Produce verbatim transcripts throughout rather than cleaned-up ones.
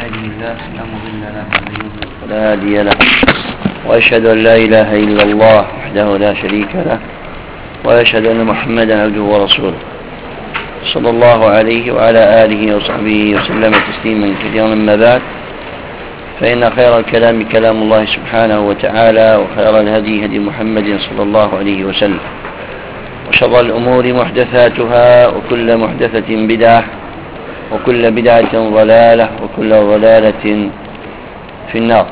يهده الله فلا مضل له ومن يضلل فلا هادي له، وأشهد أن لا إله إلا الله وحده لا شريك له، وأشهد أن محمدا عبده ورسوله صلى الله عليه وعلى آله وصحبه وسلم تسليما كثيرا. أما بعد، فإن خير الكلام كلام الله سبحانه وتعالى، وخير الهدي هدي محمد صلى الله عليه وسلم، وشر الأمور محدثاتها، وكل محدثة بدعة، وكل بدعة ضلالة، وكل ضلالة في النار.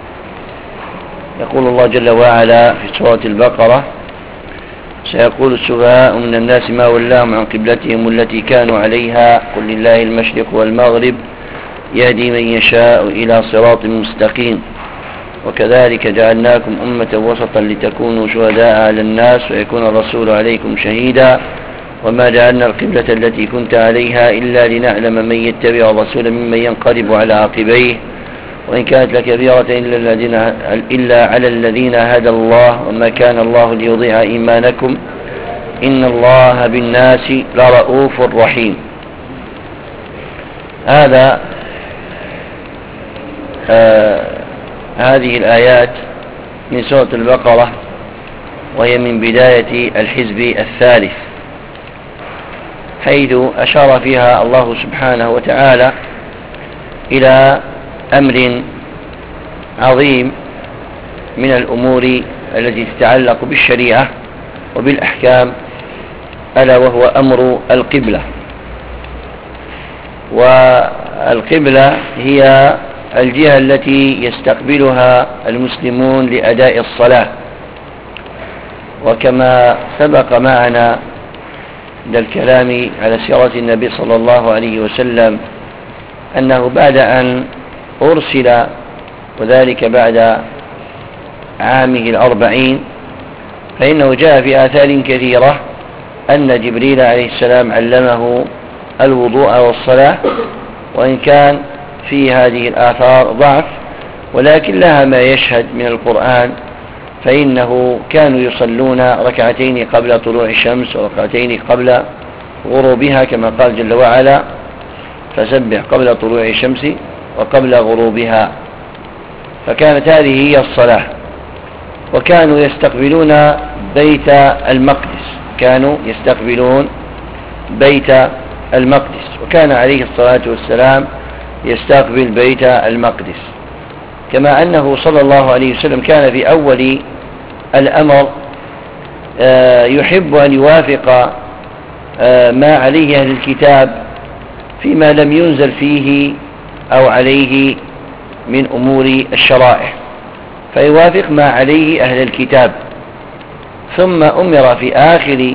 يقول الله جل وعلا في سورة البقرة: سيقول السفهاء من الناس ما ولاهم عن قبلتهم التي كانوا عليها قل لله المشرق والمغرب يهدي من يشاء إلى صراط مستقيم وكذلك جعلناكم أمة وسطا لتكونوا شهداء على الناس ويكون الرسول عليكم شهيدا وما جعلنا القبلة التي كنت عليها إلا لنعلم من يتبع الرسول ممن ينقلب على عقبيه وإن كانت لكبيرة إلا, إلا على الذين هدى الله وما كان الله ليضيع إيمانكم إن الله بالناس لرؤوف رحيم. هذا آه هذه الآيات من سورة البقرة، وهي من بداية الحزب الثالث، حيث أشار فيها الله سبحانه وتعالى إلى أمر عظيم من الأمور التي تتعلق بالشريعة وبالأحكام، ألا وهو أمر القبلة. والقبلة هي الجهة التي يستقبلها المسلمون لأداء الصلاة، وكما سبق معنا عند الكلام على سيرة النبي صلى الله عليه وسلم أنه بعد أن أرسل، وذلك بعد عامه الأربعين، فإنه جاء في آثار كثيرة أن جبريل عليه السلام علمه الوضوء والصلاة، وإن كان في هذه الآثار ضعف، ولكن لها ما يشهد من القرآن، فإنه كانوا يصلون ركعتين قبل طلوع الشمس وركعتين قبل غروبها، كما قال جل وعلا: فسبح قبل طلوع الشمس وقبل غروبها. فكانت هذه هي الصلاة. وكانوا يستقبلون بيت المقدس، كانوا يستقبلون بيت المقدس، وكان عليه الصلاة والسلام يستقبل بيت المقدس، كما أنه صلى الله عليه وسلم كان في أول الأمر يحب أن يوافق ما عليه أهل الكتاب فيما لم ينزل فيه أو عليه من أمور الشرائع، فيوافق ما عليه أهل الكتاب. ثم أمر في آخر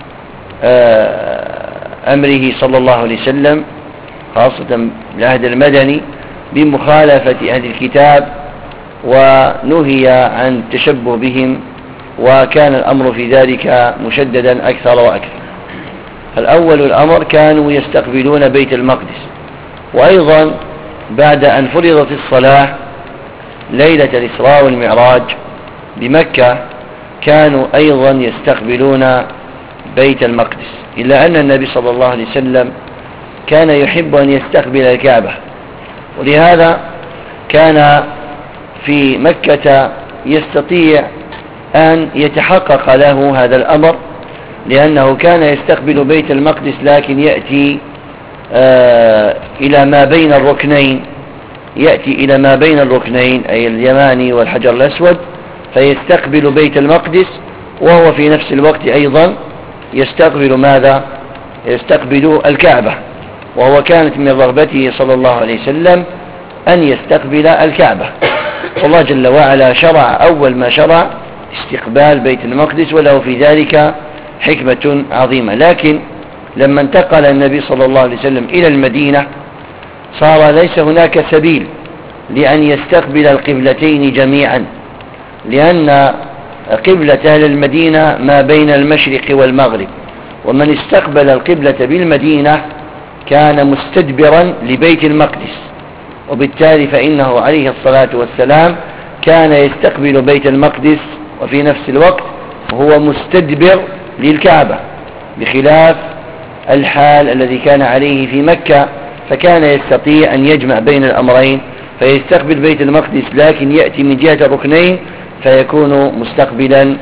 أمره صلى الله عليه وسلم، خاصة العهد المدني، بمخالفة أهل الكتاب، ونهي عن التشبه بهم، وكان الأمر في ذلك مشددا أكثر وأكثر. الأول الأمر كانوا يستقبلون بيت المقدس، وأيضا بعد أن فرضت الصلاة ليلة الإسراء والمعراج بمكة كانوا أيضا يستقبلون بيت المقدس، إلا أن النبي صلى الله عليه وسلم كان يحب أن يستقبل الكعبة، ولهذا كان في مكة يستطيع أن يتحقق له هذا الأمر، لأنه كان يستقبل بيت المقدس لكن يأتي آه إلى ما بين الركنين، يأتي إلى ما بين الركنين أي اليماني والحجر الأسود، فيستقبل بيت المقدس، وهو في نفس الوقت أيضا يستقبل ماذا؟ يستقبل الكعبة، وهو كانت من رغبته صلى الله عليه وسلم أن يستقبل الكعبة. والله جل وعلا شرع أول ما شرع استقبال بيت المقدس، وله في ذلك حكمة عظيمة. لكن لما انتقل النبي صلى الله عليه وسلم إلى المدينة صار ليس هناك سبيل لأن يستقبل القبلتين جميعا، لأن قبلة أهل المدينة ما بين المشرق والمغرب، ومن استقبل القبلة بالمدينة كان مستدبرا لبيت المقدس، وبالتالي فإنه عليه الصلاة والسلام كان يستقبل بيت المقدس وفي نفس الوقت هو مستدبر للكعبة، بخلاف الحال الذي كان عليه في مكة، فكان يستطيع أن يجمع بين الأمرين، فيستقبل بيت المقدس لكن يأتي من جهة الركنين فيكون مستقبلا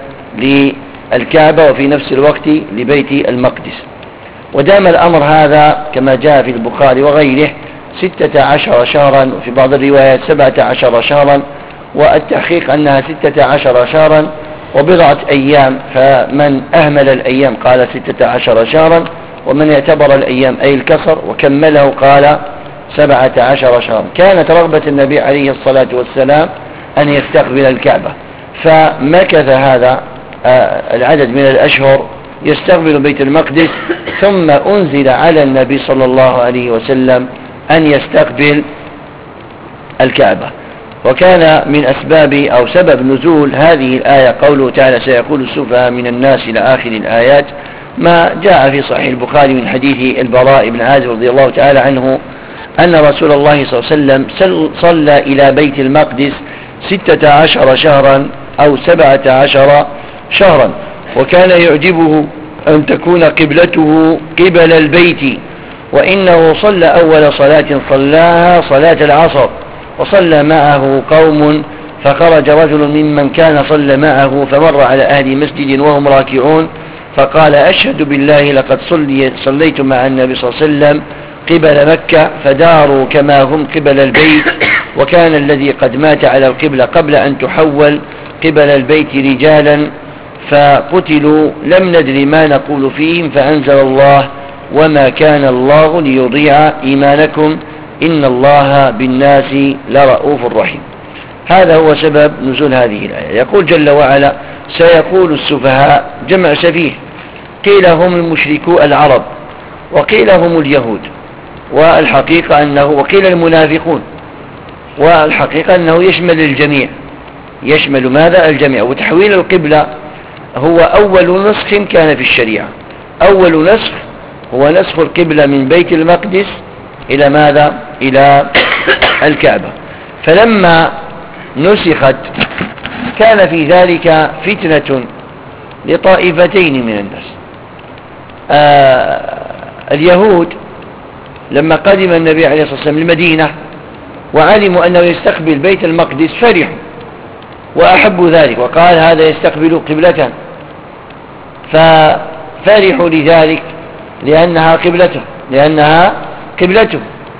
للكعبة وفي نفس الوقت لبيت المقدس. ودام الأمر هذا كما جاء في البخاري وغيره ستة عشر شهرا، وفي بعض الروايات سبعة عشر شهرا، والتحقيق أنها ستة عشر شهرا وبضعة أيام، فمن أهمل الأيام قال ستة عشر شهرا، ومن اعتبر الأيام أي الكسر وكمله قال سبعة عشر شهرا. كانت رغبة النبي عليه الصلاة والسلام أن يستقبل الكعبة، فمكث هذا العدد من الأشهر يستقبل بيت المقدس، ثم أنزل على النبي صلى الله عليه وسلم أن يستقبل الكعبة. وكان من أسباب أو سبب نزول هذه الآية قوله تعالى سيقول السفهاء من الناس إلى آخر الآيات، ما جاء في صحيح البخاري من حديث البراء بن عازب رضي الله تعالى عنه أن رسول الله صلى الله عليه وسلم صلى إلى بيت المقدس ستة عشر شهرا أو سبعة عشر شهرا، وكان يعجبه أن تكون قبلته قبل البيت، وإنه صلى أول صلاة صلاها صلاة العصر، وصلى معه قوم، فخرج رجل ممن كان صلى معه فمر على أهل مسجد وهم راكعون فقال أشهد بالله لقد صليت مع النبي صلى الله عليه وسلم قبل مكة، فداروا كما هم قبل البيت، وكان الذي قد مات على القبلة قبل أن تحول قبل البيت رجالا فقتلوا لم ندري ما نقول فيهم، فأنزل الله وما كان الله ليضيع إيمانكم إن الله بالناس لرؤوف رحيم. هذا هو سبب نزول هذه الآية. يقول جل وعلا سيقول السفهاء، جمع سفيه، قيل هم المشركو العرب، وقيل هم اليهود، والحقيقة أنه وقيل المنافقون، والحقيقة أنه يشمل الجميع، يشمل ماذا؟ الجميع. وتحويل القبلة هو أول نسخ كان في الشريعة. أول نسخ هو نسخ القبلة من بيت المقدس إلى ماذا؟ إلى الكعبة. فلما نسخت كان في ذلك فتنة لطائفتين من الناس. آه اليهود لما قدم النبي عليه الصلاة والسلام المدينة وعلموا أنه يستقبل بيت المقدس فرحوا وأحبوا ذلك، وقال هذا يستقبل قبلة، ففرحوا لذلك لأنها قبلته لأنها قبلته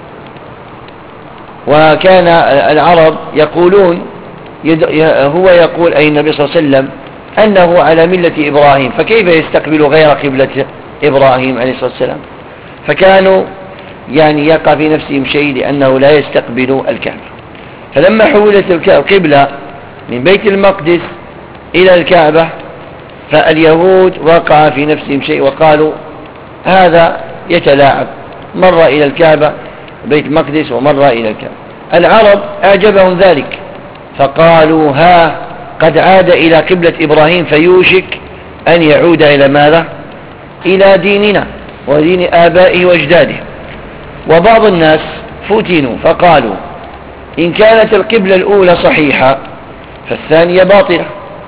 وكان العرب يقولون هو يقول أي النبي صلى الله عليه وسلم أنه على ملة إبراهيم، فكيف يستقبل غير قبلة إبراهيم عليه الصلاة والسلام؟ فكانوا يعني يقع في نفسهم شيء لأنه لا يستقبل الكعبة. فلما حولت القبلة من بيت المقدس إلى الكعبة فاليهود وقع في نفسهم شيء وقالوا هذا يتلاعب، مر إلى الكعبة بيت المقدس ومر إلى الكعبة. العرب أعجبهم ذلك فقالوا ها قد عاد إلى قبلة إبراهيم فيوشك أن يعود إلى ماذا؟ إلى ديننا ودين آبائه وأجداده. وبعض الناس فتنوا فقالوا إن كانت القبلة الأولى صحيحة فالثانية باطلة،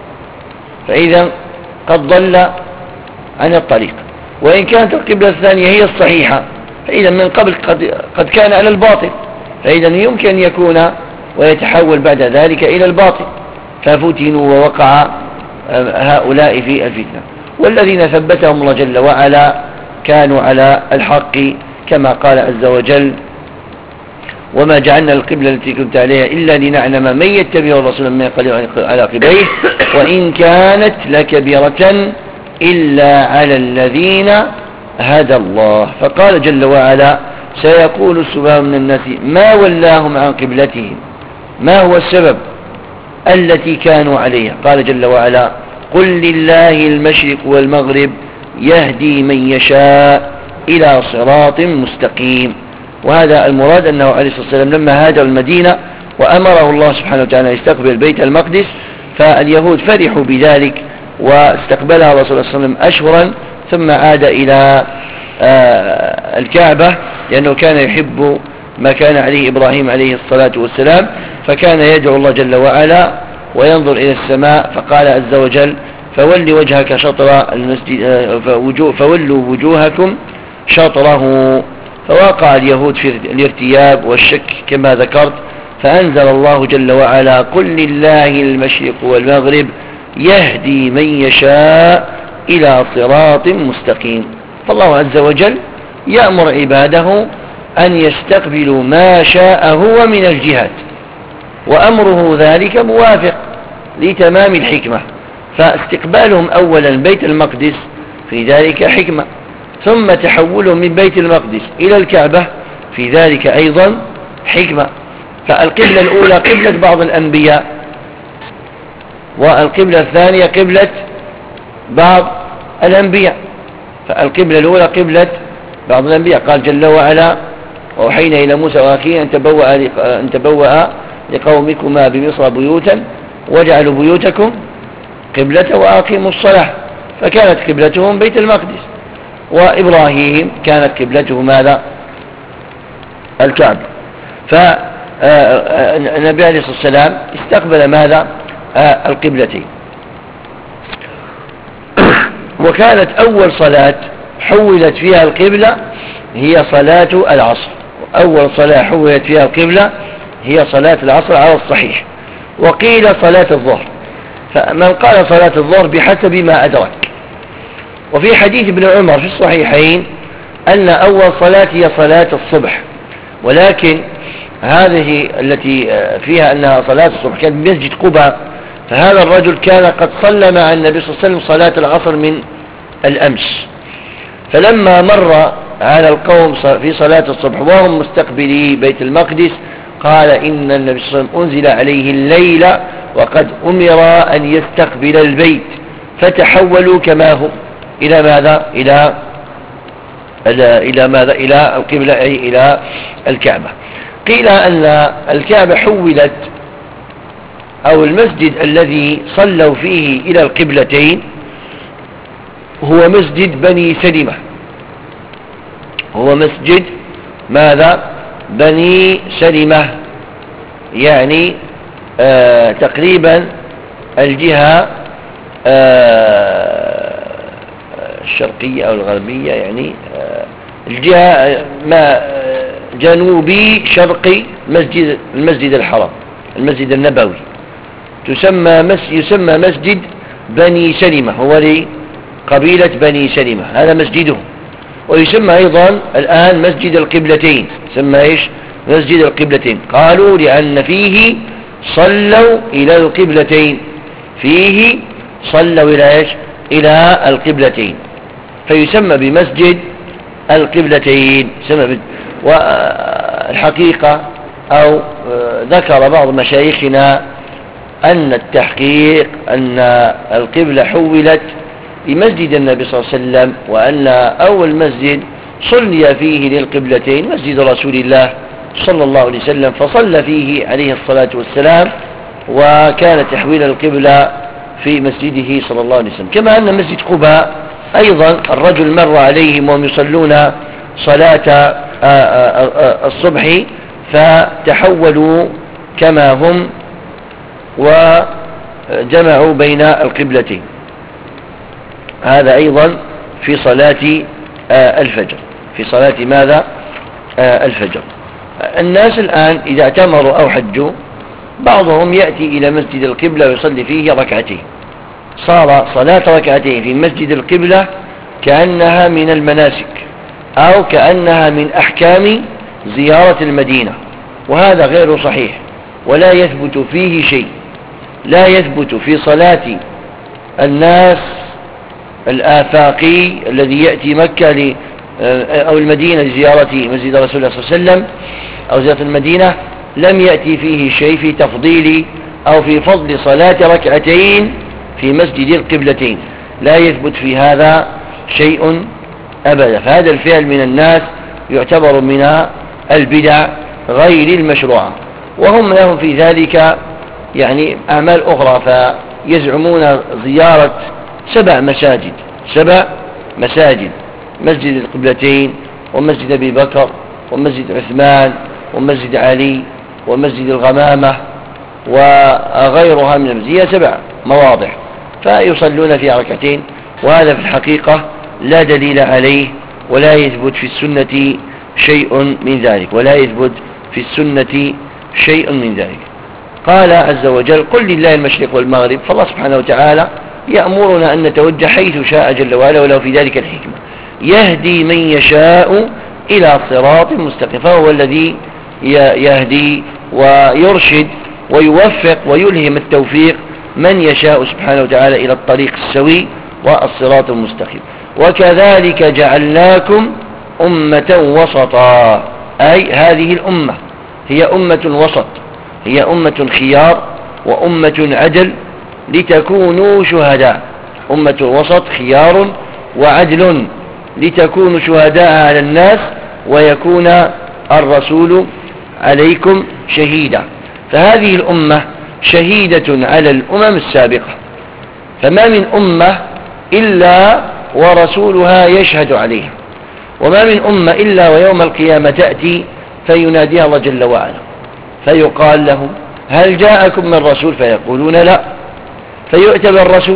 فإذا قد ضل عن الطريق، وإن كانت القبلة الثانية هي الصحيحة فإذا من قبل قد, قد كان على الباطل، فإذا يمكن أن يكون ويتحول بعد ذلك إلى الباطل. ففتنوا ووقع هؤلاء في الفتنة، والذين ثبتهم الله جل وعلا كانوا على الحق كما قال عز وجل وما جعلنا القبلة التي كنت عليها إلا لنعلم من يتبع الرسول من ينقلب على عقبيه وإن كانت لكبيرة إلا على الذين هدى الله. فقال جل وعلا سيقول السفهاء من الناس ما ولاهم عن قبلتهم، ما هو السبب التي كانوا عليها؟ قال جل وعلا قل لله المشرق والمغرب يهدي من يشاء إلى صراط مستقيم. وهذا المراد أنه عليه الصلاة والسلام لما هاجر المدينة وأمره الله سبحانه وتعالى يستقبل بيت المقدس فاليهود فرحوا بذلك واستقبلها الرسول صلى الله عليه وسلم أشهرا ثم عاد إلى الكعبة لأنه كان يحب ما كان عليه إبراهيم عليه الصلاة والسلام، فكان يدعو الله جل وعلا وينظر إلى السماء فقال عز وجل فول وجهك شطر المسجد فولوا وجوهكم شطره. فوقع اليهود في الارتياب والشك كما ذكرت، فأنزل الله جل وعلا: قل لله المشرق والمغرب يهدي من يشاء إلى صراط مستقيم. فالله عز وجل يأمر عباده أن يستقبلوا ما شاء هو من الجهات، وأمره ذلك موافق لتمام الحكمة. فاستقبالهم أولا بيت المقدس في ذلك حكمة، ثم تحولهم من بيت المقدس إلى الكعبة في ذلك أيضا حكمة. فالقبلة الأولى قبلة بعض الأنبياء، والقبلة الثانية قبلة بعض الأنبياء. فالقبلة الأولى قبلة بعض الأنبياء، قال جل وعلا: وأوحينا إلى موسى وأخيه أن تبوأ أن تبوأ لقومكما بمصر بيوتا واجعلوا بيوتكم قبلة وأقيموا الصلاة. فكانت قبلتهم بيت المقدس. وإبراهيم كانت قبلته ماذا؟ الكعبة. فالنبي عليه الصلاة والسلام استقبل ماذا؟ القبلتين. وكانت أول صلاة حولت فيها القبلة هي صلاة العصر. أول صلاة حولت فيها القبلة هي صلاة العصر على الصحيح، وقيل صلاة الظهر، فمن قال صلاة الظهر بحسب ما أدرك. وفي حديث ابن عمر في الصحيحين أن أول صلاة هي صلاة الصبح، ولكن هذه التي فيها أنها صلاة الصبح كانت بمسجد قباء، فهذا الرجل كان قد صلى مع النبي صلى الله عليه وسلم صلاة العصر من الأمس، فلما مر على القوم في صلاة الصبح وهم مستقبلي بيت المقدس قال: إن النبي صلى الله عليه وسلم أنزل عليه الليلة وقد أمر أن يستقبل البيت، فتحولوا كما هم إلى ماذا؟ إلى إلى ماذا؟ إلى القبلة، أي إلى الكعبة. قيل أن الكعبة حولت، أو المسجد الذي صلوا فيه إلى القبلتين هو مسجد بني سلمة، هو مسجد ماذا؟ بني سلمة، يعني آه تقريبا الجهة آه الشرقية أو الغربية، يعني آه الجهة ما جنوبي شرقي مسجد المسجد الحرام، المسجد النبوي، تسمى مس يسمى مسجد بني سلمة، هو لقبيلة بني سلمة، هذا مسجده. ويسمى أيضا الآن مسجد القبلتين، يسمى إيش؟ مسجد القبلتين. قالوا لأن فيه صلوا إلى القبلتين، فيه صلوا إلى إيش؟ إلى القبلتين، فيسمى بمسجد القبلتين. يسمى. والحقيقة أو ذكر بعض مشايخنا أن التحقيق أن القبلة حولت لمسجد النبي صلى الله عليه وسلم، وأن أول مسجد صلي فيه للقبلتين مسجد رسول الله صلى الله عليه وسلم، فصلى فيه عليه الصلاة والسلام، وكان تحويل القبلة في مسجده صلى الله عليه وسلم. كما أن مسجد قباء أيضا الرجل مر عليهم وهم يصلون صلاة الصبح فتحولوا كما هم وجمعوا بين القبلتين. هذا أيضا في صلاة الفجر، في صلاة ماذا؟ الفجر. الناس الآن إذا اعتمروا أو حجوا بعضهم يأتي إلى مسجد القبلة ويصلي فيه ركعتين، صار صلاة ركعتين في مسجد القبلة كأنها من المناسك أو كأنها من أحكام زيارة المدينة، وهذا غير صحيح ولا يثبت فيه شيء. لا يثبت في صلاة الناس الآفاقي الذي يأتي مكة أو المدينة لزيارة مسجد رسول الله صلى الله عليه وسلم أو زيارة المدينة، لم يأتي فيه شيء في تفضيل أو في فضل صلاة ركعتين في مسجد القبلتين، لا يثبت في هذا شيء أبدا. فهذا الفعل من الناس يعتبر من البدع غير المشروعة، وهم لهم في ذلك يعني أعمال أخرى، فيزعمون زيارة سبع مساجد سبع مساجد مسجد القبلتين ومسجد أبي بكر ومسجد عثمان ومسجد علي ومسجد الغمامة وغيرها من المسجد، هي سبع مواضع، فيصلون في ركعتين، وهذا في الحقيقة لا دليل عليه ولا يثبت في السنة شيء من ذلك، ولا يثبت في السنة شيء من ذلك. قال عز وجل: قل لله المشرق والمغرب. فالله سبحانه وتعالى يأمرنا أن نتوجه حيث شاء جل وعلا، ولو في ذلك الحكمة. يهدي من يشاء إلى صراط مستقيم، فهو الذي يهدي ويرشد ويوفق ويلهم التوفيق من يشاء سبحانه وتعالى إلى الطريق السوي والصراط المستقيم. وكذلك جعلناكم أمة وسطا، أي هذه الأمة هي أمة وسط، هي أمة خيار وأمة عدل لتكونوا شهداء. أمة وسط خيار وعدل لتكونوا شهداء على الناس ويكون الرسول عليكم شهيدا. فهذه الأمة شهيدة على الأمم السابقة، فما من أمة إلا ورسولها يشهد عليها، وما من أمة إلا ويوم القيامة تأتي فيناديها الله جل وعلا فيقال لهم: هل جاءكم من رسول؟ فيقولون: لا. فيؤتى بالرسول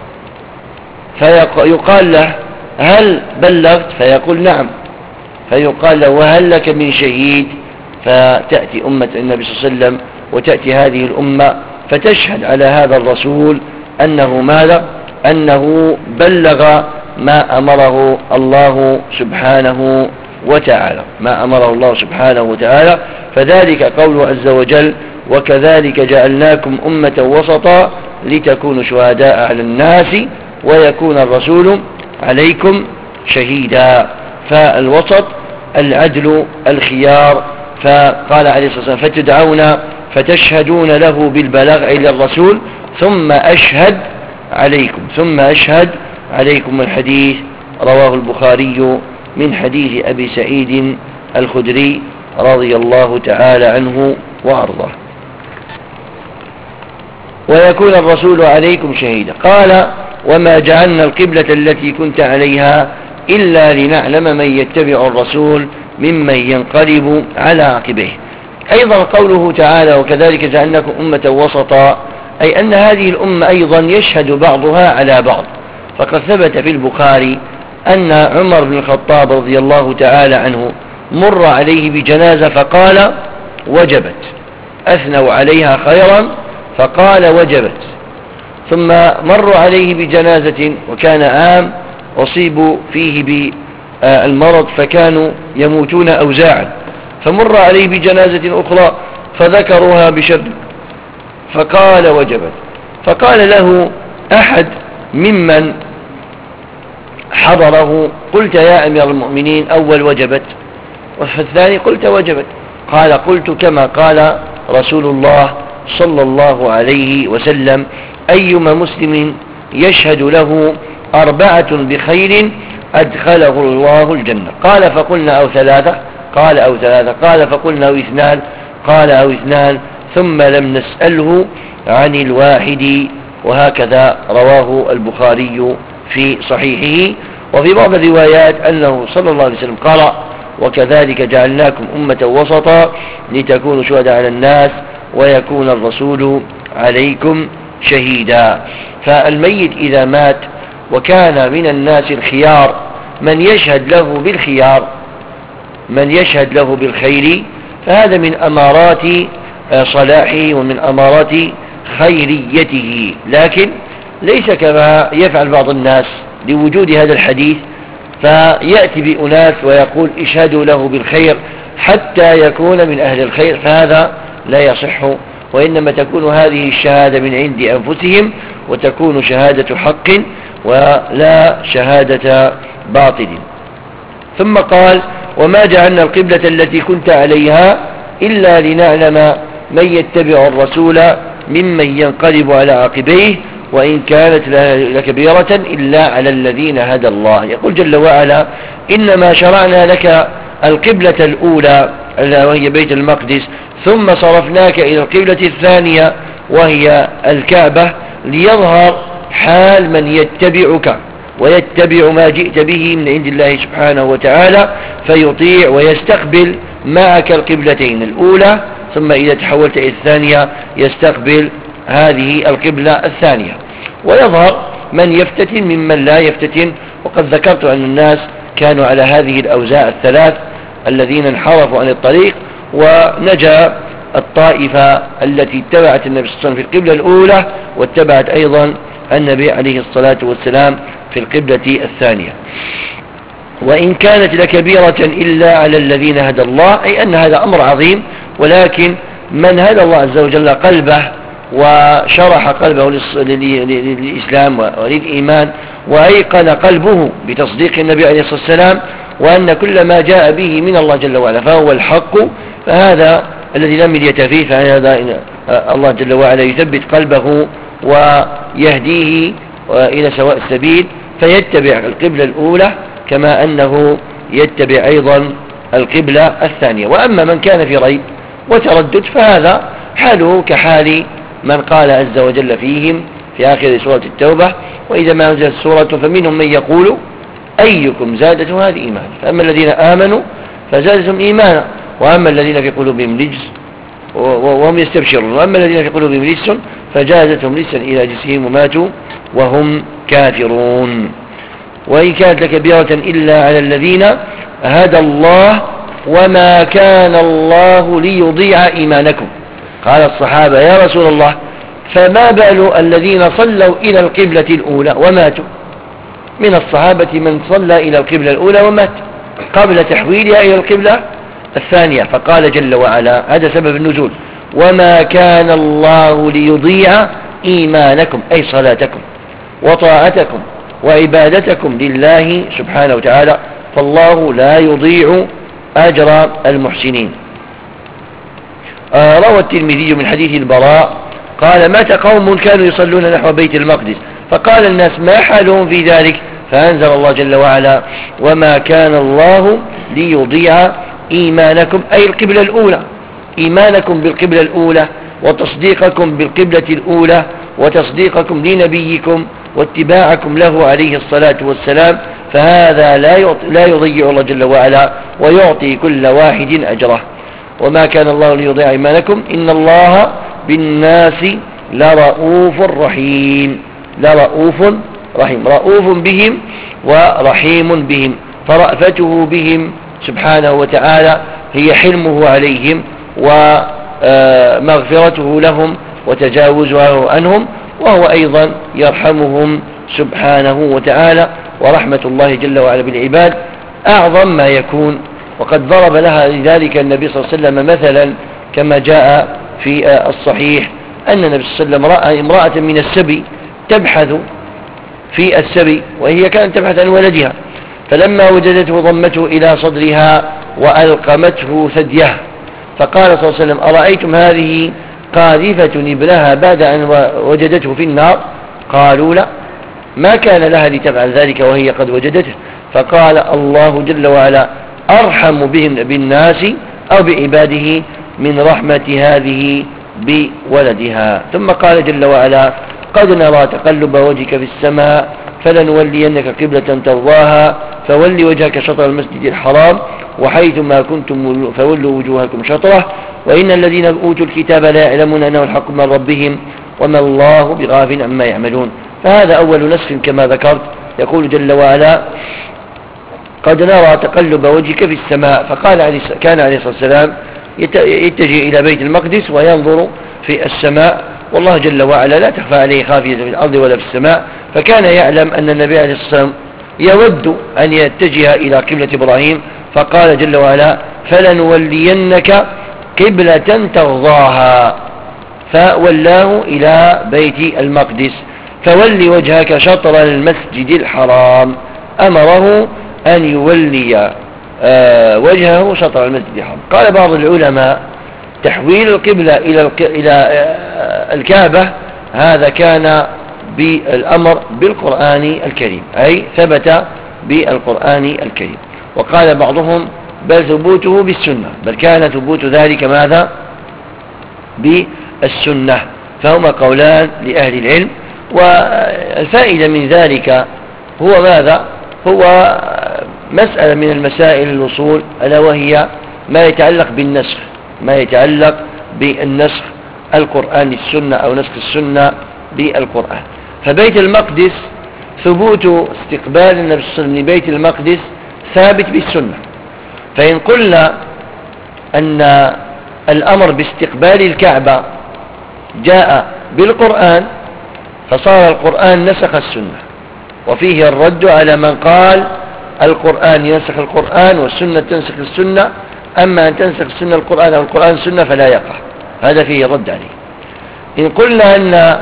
فيقال له: هل بلغت؟ فيقول: نعم. فيقال له: وهل لك من شهيد؟ فتأتي أمة النبي صلى الله عليه وسلم وتأتي هذه الأمة فتشهد على هذا الرسول أنه ماذا؟ أنه بلغ ما أمره الله سبحانه وتعالى، ما أمره الله سبحانه وتعالى. فذلك قوله عز وجل: وكذلك جعلناكم أمة وسطا لتكونوا شهداء على الناس ويكون الرسول عليكم شهيدا. فالوسط العدل الخيار. فقال عليه الصلاة والسلام: فتدعون فتشهدون له بالبلاغ إلى الرسول ثم أشهد عليكم ثم أشهد عليكم. الحديث رواه البخاري من حديث أبي سعيد الخدري رضي الله تعالى عنه وأرضاه. ويكون الرسول عليكم شهيدا. قال: وما جعلنا القبلة التي كنت عليها إلا لنعلم من يتبع الرسول ممن ينقلب على عقبيه. أيضا قوله تعالى: وكذلك جعلناكم أمة وسطا، أي أن هذه الأمة أيضا يشهد بعضها على بعض. فقد ثبت في البخاري أن عمر بن الخطاب رضي الله تعالى عنه مر عليه بجنازة فقال: وجبت. أثنوا عليها خيرا فقال: وجبت. ثم مروا عليه بجنازة وكان عام أصيبوا فيه بالمرض فكانوا يموتون أوزاعا، فمر عليه بجنازة أخرى فذكروها بشر فقال: وجبت. فقال له أحد ممن حضره: قلت يا أمير المؤمنين أول وجبت، وفي الثاني قلت وجبت. قال: قلت كما قال رسول الله صلى الله عليه وسلم: أيما مسلم يشهد له أربعة بخير أدخله الله الجنة. قال: فقلنا أو ثلاثة؟ قال: أو ثلاثة. قال: فقلنا أو اثنان؟ قال: أو اثنان. ثم لم نسأله عن الواحد. وهكذا رواه البخاري في صحيحه. وفي بعض الروايات أنه صلى الله عليه وسلم قرأ: وكذلك جعلناكم أمة وسطا لتكونوا شهداء على الناس ويكون الرسول عليكم شهيدا. فالميت إذا مات وكان من الناس الخيار من يشهد له بالخيار، من يشهد له بالخير، فهذا من أمارات صلاحه ومن أمارات خيريته. لكن ليس كما يفعل بعض الناس لوجود هذا الحديث، فيأتي بأناس ويقول: اشهدوا له بالخير حتى يكون من أهل الخير، فهذا لا يصح. وإنما تكون هذه الشهادة من عند أنفسهم، وتكون شهادة حق ولا شهادة باطل. ثم قال: وما جعلنا القبلة التي كنت عليها إلا لنعلم من يتبع الرسول ممن ينقلب على عقبيه وإن كانت لكبيرة إلا على الذين هدى الله. يقول جل وعلا: إنما شرعنا لك القبلة الأولى وهي بيت المقدس، ثم صرفناك إلى القبلة الثانية وهي الكعبة، ليظهر حال من يتبعك ويتبع ما جئت به من عند الله سبحانه وتعالى، فيطيع ويستقبل معك القبلتين الأولى، ثم إذا تحولت إلى الثانية يستقبل هذه القبلة الثانية، ويظهر من يفتتن ممن لا يفتتن. وقد ذكرت أن الناس كانوا على هذه الأوزاع الثلاث: الذين انحرفوا عن الطريق، ونجا الطائفة التي اتبعت النبي صلى الله عليه وسلم في القبلة الأولى، واتبعت أيضا النبي عليه الصلاة والسلام في القبلة الثانية. وإن كانت لكبيرة إلا على الذين هدى الله، أي أن هذا أمر عظيم، ولكن من هدى الله عز وجل قلبه وشرح قلبه للإسلام وللإيمان، وأيقن قلبه بتصديق النبي عليه الصلاة والسلام، وأن كل ما جاء به من الله جل وعلا فهو الحق، فهذا الذي لم يليت فيه، فهذا الله جل وعلا يثبت قلبه ويهديه إلى سواء السبيل، فيتبع القبلة الأولى كما أنه يتبع أيضا القبلة الثانية. وأما من كان في ريب وتردد فهذا حاله كحال من قال عز وجل فيهم في آخر سورة التوبة: وإذا ما نزلت السورة فمنهم من يقول أيكم زادته هذه إيمانا، فأما الذين آمنوا فزادتهم إيمانا، وأما الذين في قلوبهم رجس وهم يستبشرون، وأما الذين في قلوبهم رجس فزادتهم رجسا إلى جسهم وماتوا وهم كافرون. وإن كانت لكبيرة إلا على الذين هدى الله وما كان الله ليضيع إيمانكم. قال الصحابة: يا رسول الله، فما بال الذين صلوا إلى القبلة الأولى وماتوا؟ من الصحابة من صلى إلى القبلة الأولى ومات قبل تحويلها إلى القبلة الثانية، فقال جل وعلا: هذا سبب النزول: وما كان الله ليضيع إيمانكم، أي صلاتكم وطاعتكم وعبادتكم لله سبحانه وتعالى، فالله لا يضيع أجر المحسنين. آه روى الترمذي من حديث البراء قال: مات قوم كانوا يصلون نحو بيت المقدس، فقال الناس: ما حالهم في ذلك؟ فأنزل الله جل وعلا: وما كان الله ليضيع إيمانكم، أي القبلة الأولى، إيمانكم بالقبلة الأولى وتصديقكم بالقبلة الأولى وتصديقكم لنبيكم واتباعكم له عليه الصلاة والسلام، فهذا لا يضيع الله جل وعلا ويعطي كل واحد أجره. وما كان الله ليضيع إيمانكم إن الله بالناس لرؤوف رحيم. لرؤوف رحيم، رؤوف بهم ورحيم بهم، فرأفته بهم سبحانه وتعالى هي حلمه عليهم ومغفرته لهم وتجاوزه عنهم، وهو أيضا يرحمهم سبحانه وتعالى. ورحمة الله جل وعلا بالعباد أعظم ما يكون، وقد ضرب لها لذلك النبي صلى الله عليه وسلم مثلا كما جاء في الصحيح أن النبي صلى الله عليه وسلم رأى امرأة من السبي تبحث في السبي، وهي كانت تبحث عن ولدها، فلما وجدته ضمته إلى صدرها وألقمته ثديها، فقال صلى الله عليه وسلم: أرأيتم هذه قاذفة ابنها بعد أن وجدته في النار؟ قالوا: لا، ما كان لها لتفعل ذلك وهي قد وجدته. فقال الله جل وعلا: أرحم بهم بالناس أو بعباده من رحمة هذه بولدها. ثم قال جل وعلا: قد نرى تقلب وجهك في السماء فلنولينك قبلة ترضاها فولي وجهك شطر المسجد الحرام وحيث ما كنتم فولوا وجوهكم شطره وإن الذين أوتوا الكتاب لا يعلمون أنه الحق من ربهم وما الله بغافل عما يعملون. فهذا أول نسخ كما ذكرت. يقول جل وعلا: قد نرى تقلب وجهك في السماء، فقال عليه كان عليه الصلاة والسلام يتجه إلى بيت المقدس وينظر في السماء، والله جل وعلا لا تخفى عليه خافية في الأرض ولا في السماء، فكان يعلم أن النبي عليه الصلاة والسلام يود أن يتجه إلى قبلة إبراهيم، فقال جل وعلا: فلنولينك قبلة ترضاها، فولاه إلى بيت المقدس، فولي وجهك شطر المسجد الحرام، أمره أن يولي آه وجهه شطر المسجد الحرام. قال بعض العلماء: تحويل القبلة إلى إلى آه الكعبة هذا كان بالأمر بالقرآن الكريم، أي ثبت بالقرآن الكريم. وقال بعضهم: بل ثبوته بالسنة، بل كان ثبوت ذلك ماذا؟ بالسنة. فهما قولان لأهل العلم. والفائدة من ذلك هو ماذا؟ هو مسألة من المسائل الوصول، ألا وهي ما يتعلق بالنسخ، ما يتعلق بالنسخ القرآن للسنة أو نسخ السنة بالقرآن. فبيت المقدس ثبوت استقبال النبي صلى الله عليه وسلم لبيت المقدس ثابت بالسنة، فإن قلنا أن الأمر باستقبال الكعبة جاء بالقرآن فصار القرآن نسخ السنة، وفيه الرد على من قال القرآن ينسخ القرآن والسنة تنسخ السنة، أما أن تنسخ السنة القرآن أو القرآن السنة فلا يقع، هذا فيه رد عليه. إن قلنا أن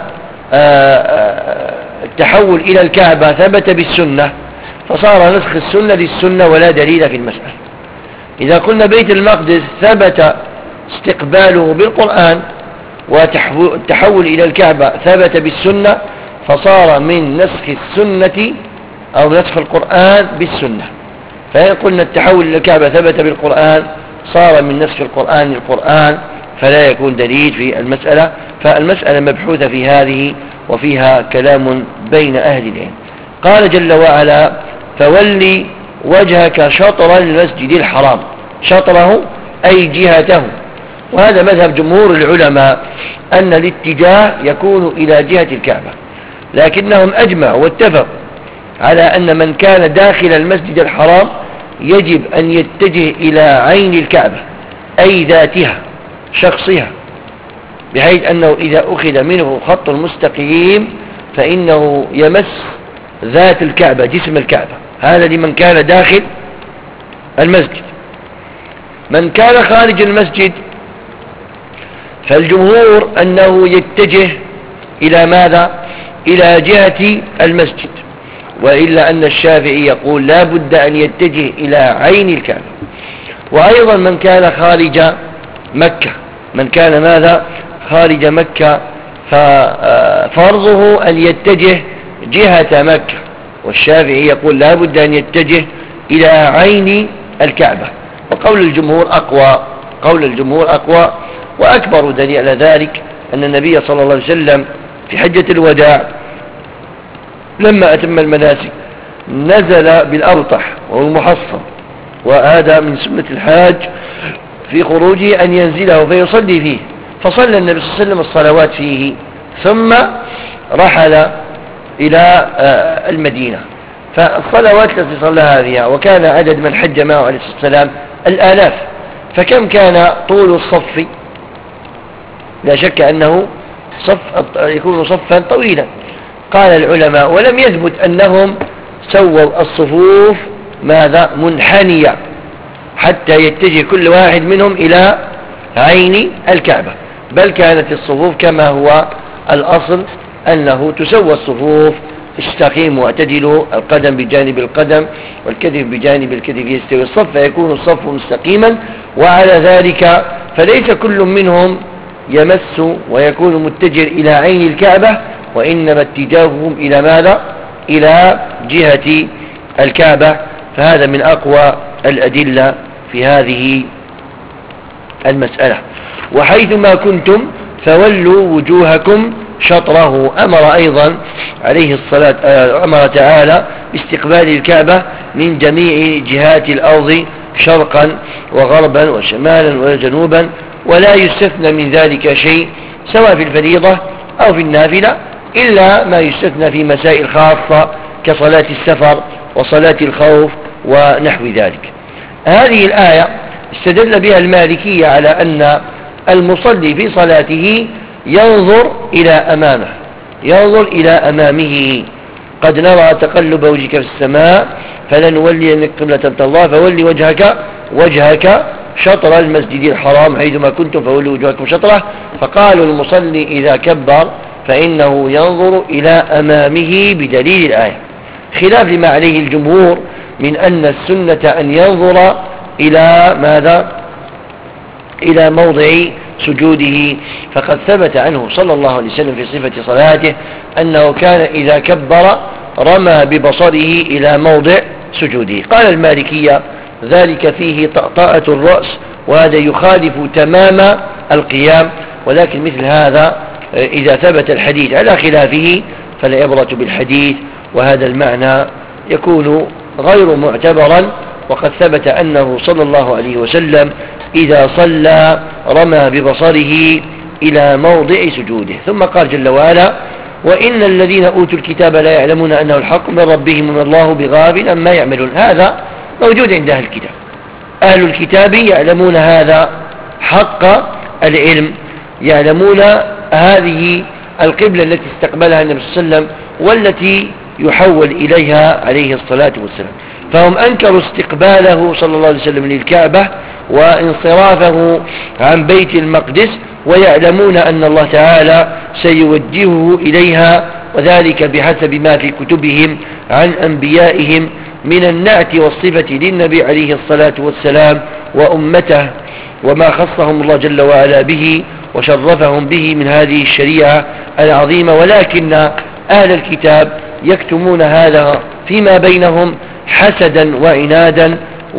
التحول إلى الكعبة ثبت بالسنة فصار نسخ السنة للسنة ولا دليل في المسألة. إذا قلنا بيت المقدس ثبت استقباله بالقرآن والتحول إلى الكعبة ثبت بالسنة فصار من نسخ السنة أو نسخ القرآن بالسنة. فإن قلنا التحول إلى الكعبة ثبت بالقرآن صار من نسخ القرآن للقرآن فلا يكون دليل في المسألة. فالمسألة مبحوثة في هذه وفيها كلام بين أهل العلم. قال جل وعلا فولي وجهك شطر المسجد الحرام، شطره أي جهته، وهذا مذهب جمهور العلماء أن الاتجاه يكون إلى جهة الكعبة، لكنهم أجمعوا واتفقوا على أن من كان داخل المسجد الحرام يجب أن يتجه إلى عين الكعبة أي ذاتها شخصها، بحيث أنه إذا أخذ منه خط مستقيم فإنه يمس ذات الكعبة جسم الكعبة. هذا لمن كان داخل المسجد. من كان خارج المسجد فالجمهور أنه يتجه إلى ماذا؟ إلى جهة المسجد، وإلا أن الشافعي يقول لا بد أن يتجه إلى عين الكعبة. وأيضا من كان خارج مكة، من كان ماذا؟ خارج مكة ففرضه أن يتجه جهة مكة، والشافعي يقول لا بد أن يتجه إلى عين الكعبة. وقول الجمهور أقوى، قول الجمهور أقوى. وأكبر دليل على ذلك أن النبي صلى الله عليه وسلم في حجة الوداع لما أتم المناسك نزل بالأبطح وهو المحصن، وهذا من سنة الحاج في خروجه أن ينزله فيصلي فيه، فصلى النبي صلى الله عليه وسلم الصلوات فيه ثم رحل إلى المدينة. فالصلوات التي صلىها هذه وكان عدد من حج معه عليه الصلاة والسلام الآلاف، فكم كان طول الصف؟ لا شك أنه صف يكون صفا طويلا. قال العلماء ولم يثبت أنهم سووا الصفوف ماذا؟ منحنية حتى يتجه كل واحد منهم إلى عين الكعبة، بل كانت الصفوف كما هو الأصل أنه تسوى الصفوف استقيم واعتدلوا، القدم بجانب القدم والكتف بجانب الكتف يستوي الصف فيكون الصف مستقيما. وعلى ذلك فليس كل منهم يمس ويكون متجه إلى عين الكعبة، وإنما اتجاههم إلى ماذا؟ إلى جهة الكعبة. فهذا من أقوى الأدلة في هذه المسألة. وحيثما كنتم فولوا وجوهكم شطره. أمر أيضا عليه الصلاة أمر تعالى باستقبال الكعبة من جميع جهات الأرض شرقا وغربا وشمالا وجنوبا، ولا يستثنى من ذلك شيء سواء في الفريضة أو في النافلة، إلا ما يستثنى في مسائل خاصة كصلاة السفر وصلاة الخوف ونحو ذلك. هذه الآية استدل بها المالكية على أن المصلي في صلاته ينظر إلى أمامه، ينظر إلى أمامه. قد نرى تقلب وجهك في السماء فلنولينك قبلة ترضاها فولي وجهك وجهك شطر المسجد الحرام حيثما كنتم فولوا وجوهكم شطره. فقالوا المصلي إذا كبر فإنه ينظر إلى أمامه بدليل الآية، خلاف ما عليه الجمهور من أن السنة أن ينظر إلى ماذا؟ إلى موضع سجوده. فقد ثبت عنه صلى الله عليه وسلم في صفة صلاته أنه كان إذا كبر رمى ببصره إلى موضع سجوده. قال المالكية ذلك فيه طأطأة الرأس، وهذا يخالف تمام القيام، ولكن مثل هذا إذا ثبت الحديث على خلافه فلا عبرة بالحديث، وهذا المعنى يكون غير معتبرا. وقد ثبت أنه صلى الله عليه وسلم إذا صلى رمى ببصره إلى موضع سجوده. ثم قال جل وعلا وإن الذين أوتوا الكتاب لا يعلمون أنه الحق من ربهم وما الله بغافل عما يعملون. هذا موجود عند أهل الكتاب، أهل الكتاب يعلمون هذا حق العلم، يعلمون هذه القبلة التي استقبلها النبي صلى الله عليه وسلم والتي يحول إليها عليه الصلاة والسلام. فهم أنكروا استقباله صلى الله عليه وسلم للكعبة وانصرافه عن بيت المقدس، ويعلمون أن الله تعالى سيوجهه إليها، وذلك بحسب ما في كتبهم عن أنبيائهم من النعت والصفة للنبي عليه الصلاة والسلام وأمته، وما خصهم الله جل وعلا به وشرفهم به من هذه الشريعة العظيمة. ولكن أهل الكتاب يكتمون هذا فيما بينهم حسدا وعنادا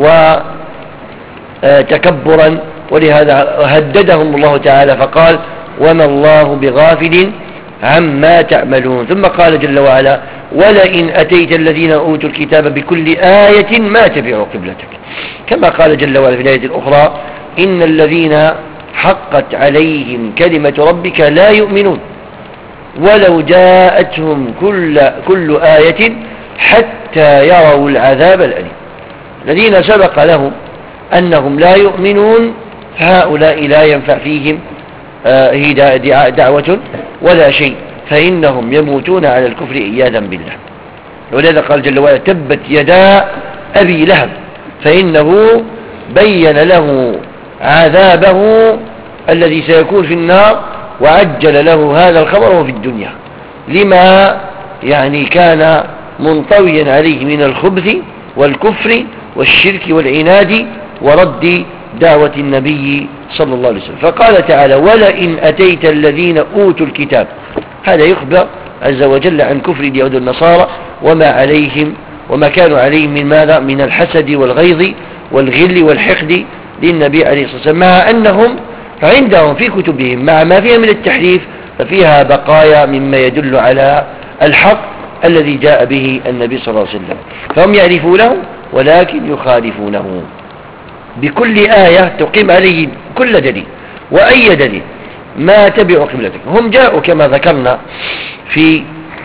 وتكبرا، ولهذا هددهم الله تعالى فقال: وما الله بغافل عما تعملون. ثم قال جل وعلا: ولئن أتيت الذين أوتوا الكتاب بكل آية ما تبعوا قبلتك، كما قال جل وعلا في الآية الأخرى: إن الذين حقت عليهم كلمة ربك لا يؤمنون ولو جاءتهم كل, كل آية حتى يروا العذاب الأليم. الذين سبق لهم أنهم لا يؤمنون هؤلاء لا ينفع فيهم هي دعوة ولا شيء، فإنهم يموتون على الكفر عياذا بالله. ولذا قال جل وعلا: تبت يدا أبي لهب، فإنه بين له عذابه الذي سيكون في النار، وعجل له هذا الخبر في الدنيا لما يعني كان منطويا عليه من الخبث والكفر والشرك والعناد ورد دعوة النبي صلى الله عليه وسلم. فقال تعالى: ولئن أتيت الذين أوتوا الكتاب، هذا يخبر عز وجل عن كفر اليهود والنصارى وما عليهم وما كانوا عليهم من ماذا؟ من الحسد والغيظ والغل والحقد للنبي عليه الصلاة والسلام، مع أنهم عندهم في كتبهم مع ما فيها من التحريف ففيها بقايا مما يدل على الحق الذي جاء به النبي صلى الله عليه وسلم، فهم يعرفونه ولكن يخالفونه بكل آية تقيم عليه كل دليل وأي دليل ما تبعوا قبلتك. هم جاءوا كما ذكرنا في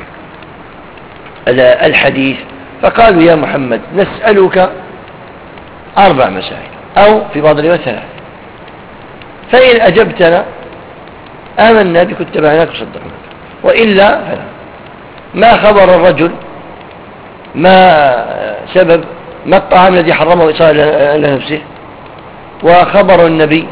الحديث فقالوا: يا محمد نسألك أربع مسائل، أو في بعض الروايات ثلاث، فإن أجبتنا آمنا بك اتبعناك وصدقناك، وإلا فلا. ما خبر الرجل، ما سبب، ما الطعام الذي حرمه إسرائيل على نفسه، وخبر النبي،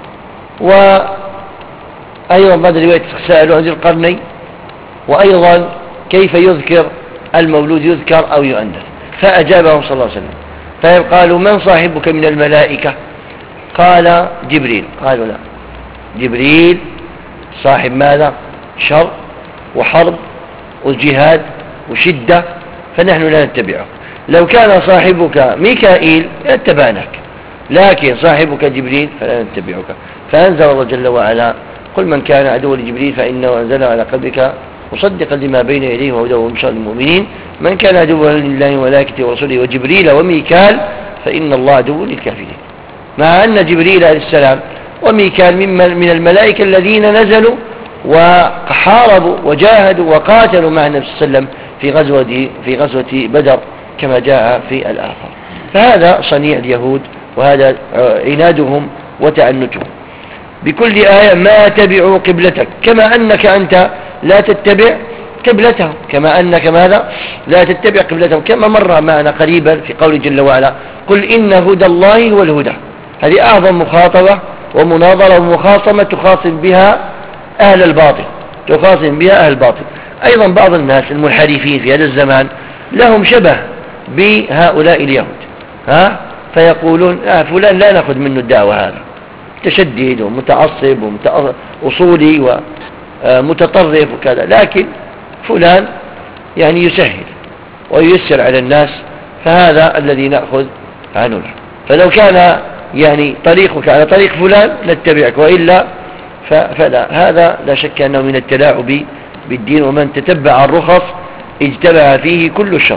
وأيضا بعد رواية سألوا عن ذي القرنين، وأيضا كيف يذكر المولود يذكر أو يؤنث. فأجابهم صلى الله عليه وسلم. فقالوا: من صاحبك من الملائكة؟ قال: جبريل. قالوا: لا، جبريل صاحب ماذا؟ شر وحرب وجهاد وشدة، فنحن لا نتبعه. لو كان صاحبك ميكائيل اتبعناك، لكن صاحبك جبريل فلا نتبعك. فأنزل الله جل وعلا: قل من كان عدوا لجبريل فإنه أنزل على قلبك مصدقا لما بين يديه وهدى وبشرى للمؤمنين. من كان عدوا لله وملائكته ورسله وجبريل وميكال فإن الله عدو للكافرين. مع أن جبريل عليه السلام وميكال من الملائكة الذين نزلوا وحاربوا وجاهدوا وقاتلوا مع النبي صلى الله عليه وسلم في غزوة في غزوة بدر كما جاء في الآثار. فهذا صنيع اليهود، وهذا عنادهم وتعنتهم. بكل آية ما تبعوا قبلتك، كما أنك أنت لا تتبع قبلتهم، كما أنك ماذا؟ لا تتبع قبلتهم، كما مر معنا قريبا في قول جل وعلا: قل إن هدى الله هو الهدى. هذه أعظم مخاطبة ومناظرة ومخاصمة تخاصم بها أهل الباطل، تخاصم بها أهل الباطل. أيضا بعض الناس المنحرفين في هذا الزمان لهم شبه بهؤلاء اليهود، ها؟ فيقولون: آه فلان لا نأخذ منه الدعوة، هذا متشدد ومتعصب وأصولي ومتطرف وكذا، لكن فلان يعني يسهل وييسر على الناس، فهذا الذي نأخذ عنه. فلو كان يعني طريقك على طريق فلان نتبعك، وإلا فلا. هذا لا شك أنه من التلاعب بالدين، ومن تتبع الرخص اجتمع فيه كل الشر.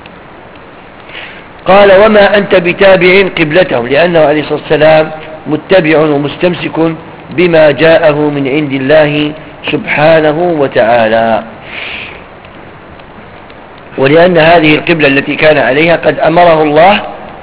قال: وما أنت بتابع قبلتهم، لأنه عليه الصلاة والسلام متبع ومستمسك بما جاءه من عند الله سبحانه وتعالى، ولأن هذه القبلة التي كان عليها قد أمره الله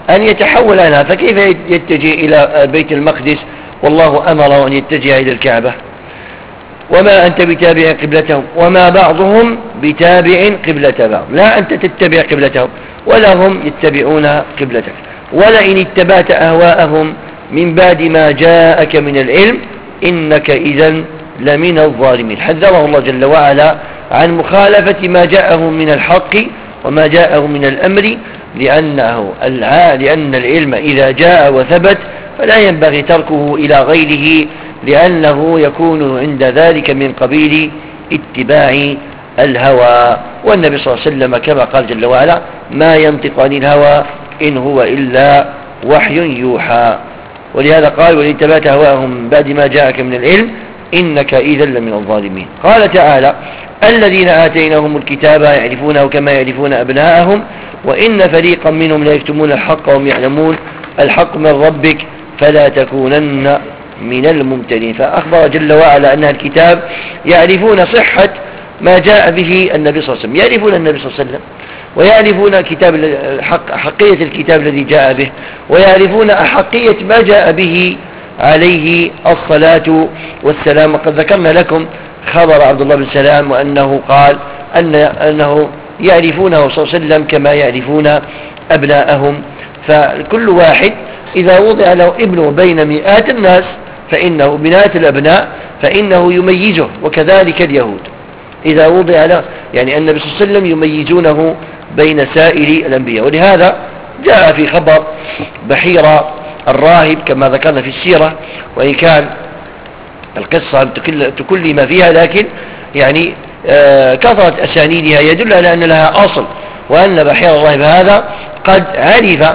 أن يتحول عنها، فكيف يتجه إلى بيت المقدس والله أمره أن يتجه إلى الكعبة؟ وما أنت بتابع قبلتهم وما بعضهم بتابع قبلة بعض، لا أنت تتبع قبلتهم ولا هم يتبعون قبلتك. ولئن اتبعت أهواءهم من بعد ما جاءك من العلم إنك إذن لمن الظالمين. حذره الله جل وعلا عن مخالفة ما جاءه من الحق وما جاءه من الأمر، لأنه لأن العلم إذا جاء وثبت فلا ينبغي تركه إلى غيره، لأنه يكون عند ذلك من قبيل اتباع الهوى. والنبي صلى الله عليه وسلم كما قال جل وعلا ما ينطق عن الهوى إن هو إلا وحي يوحى. ولهذا قال وإن اتبعت هواهم بعد ما جاءك من العلم إنك إذا لمن الظالمين. قال تعالى الذين آتيناهم الكتاب يعرفونه كما يعرفون أبناءهم وإن فريقا منهم لا يكتمون الحق وهم يعلمون الحق من ربك فلا تكونن من الممتنين. فأخبر جل وعلا أن الكتاب يعرفون صحة ما جاء به النبي صلى الله عليه وسلم، يعرفون النبي صلى الله عليه وسلم ويعرفون كتاب حق حقية الكتاب الذي جاء به، ويعرفون أحقية ما جاء به عليه الصلاة والسلام. وقد ذكرنا لكم خبر عبد الله بن سلام وأنه قال أن أنه يعرفونه صلى الله عليه وسلم كما يعرفون أبناءهم. فكل واحد إذا وضع له ابنه بين مئات الناس فإنه بنات الأبناء فإنه يميزه، وكذلك اليهود إذا وضع له يعني النبي صلى الله عليه وسلم يميزونه بين سائر الأنبياء. ولهذا جاء في خبر بحيرة الراهب كما ذكرنا في السيرة، وإن كان القصة تكل ما فيها لكن يعني آه كثرة أسانيدها يدل على أن لها أصل، وأن بحيرة الراهب هذا قد عرف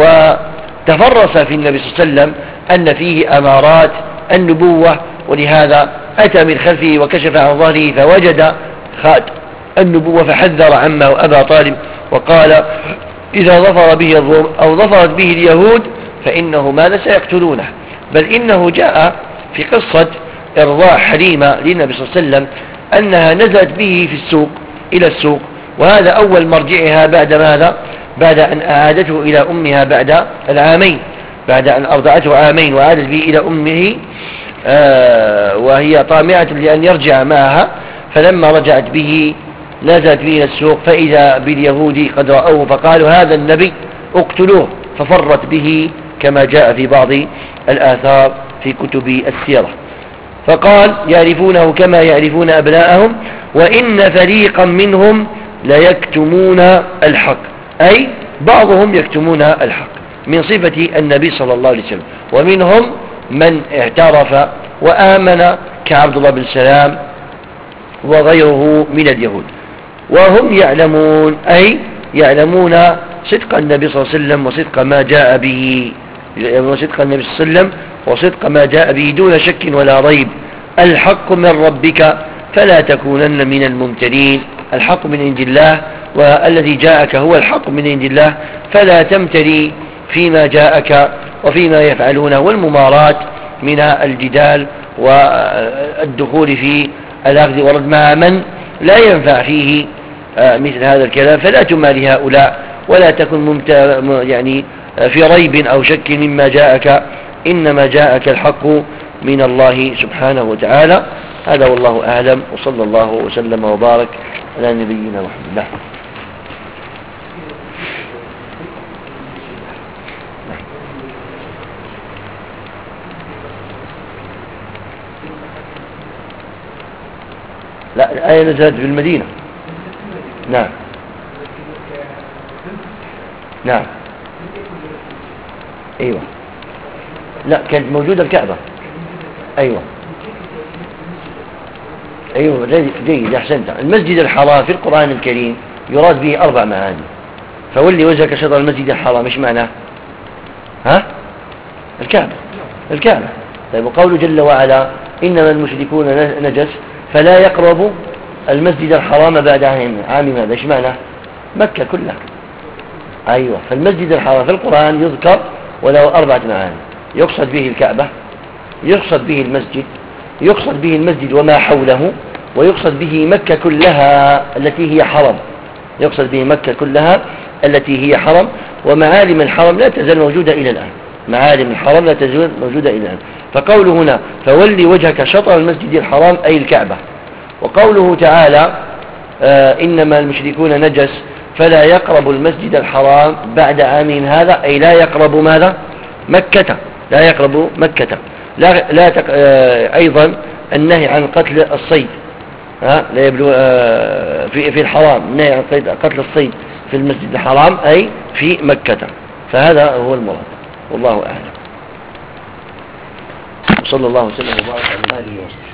وتفرس في النبي صلى الله عليه وسلم أن فيه أمارات النبوة، ولهذا أتى من خلفه وكشف عن ظهره فوجد خاتم النبوة فحذر عمه أبا طالب وقال إذا ظفر به الروم أو ظفرت به اليهود فإنه ماذا سيقتلونه. بل إنه جاء في قصة إرضاع حليمة للنبي صلى الله عليه وسلم أنها نزلت به في السوق إلى السوق، وهذا أول مرجعها بعد ماذا؟ بعد أن أعادته إلى أمها بعد العامين، بعد أن أرضعته عامين وعادت به إلى أمه آه وهي طامعة لأن يرجع معها. فلما رجعت به نزلت به إلى السوق فإذا باليهود قد رأوه فقالوا هذا النبي اقتلوه، ففرت به كما جاء في بعض الآثار في كتب السيرة. فقال يعرفونه كما يعرفون أبناءهم وإن فريقا منهم ليكتمون الحق، أي بعضهم يكتمون الحق من صفة النبي صلى الله عليه وسلم، ومنهم من اعترف وآمن كعبد الله بن سلام وغيره من اليهود، وهم يعلمون أي يعلمون صدق النبي صلى الله عليه وسلم وصدق ما جاء به، وصدق النبي صلى الله عليه وسلم وصدق ما جاء به دون شك ولا ريب. الحق من ربك فلا تكونن من الممترين، الحق من عند الله والذي جاءك هو الحق من عند الله، فلا تمتري فيما جاءك وفيما يفعلونه والممارات من الجدال والدخول في الأخذ والرد مع من لا ينفع فيه مثل هذا الكلام، فلا تماري هؤلاء ولا تكن ممت... يعني في ريب أو شك مما جاءك، إنما جاءك الحق من الله سبحانه وتعالى. هذا والله أعلم، وصلى الله وسلم وبارك على نبينا محمد. لا الآية نزلت في المدينة. نعم نعم أيوة، لا كانت موجودة الكعبة. أيوة أيوة جيد أحسنت. المسجد الحرام في القرآن الكريم يراد به أربع معاني. فولي وجهك شطر المسجد الحرام إيش معناه؟ ها؟ الكعبة الكعبة. طيب وقوله جل وعلا إنما المشركون نجس فلا يقربوا المسجد الحرام بعد عام هذا، إيش معناه؟ مكة كلها. أيوة، فالمسجد الحرام في القرآن يذكر وله أربعة معاني، يقصد به الكعبة، يقصد به المسجد، يقصد به المسجد وما حوله، ويقصد به مكة كلها التي هي حرم، يقصد به مكة كلها التي هي حرم، ومعالم الحرم لا تزال موجودة إلى الآن. معالم الحرم لا تزال موجودة إلى الآن. فقوله هنا فولي وجهك شطر المسجد الحرام أي الكعبة. وقوله تعالى آه إنما المشركون نجس فلا يقرب المسجد الحرام بعد عامهم هذا، أي لا يقرب ماذا؟ مكة، لا يقرب مكة. لا لا تق... آه أيضا النهي عن قتل الصيد، ها لا يبلو آه في في الحرام، النهي عن قتل الصيد في المسجد الحرام أي في مكة. فهذا هو المراد، والله أعلم. وصلى الله وسلم وبارك على آله وصحبه.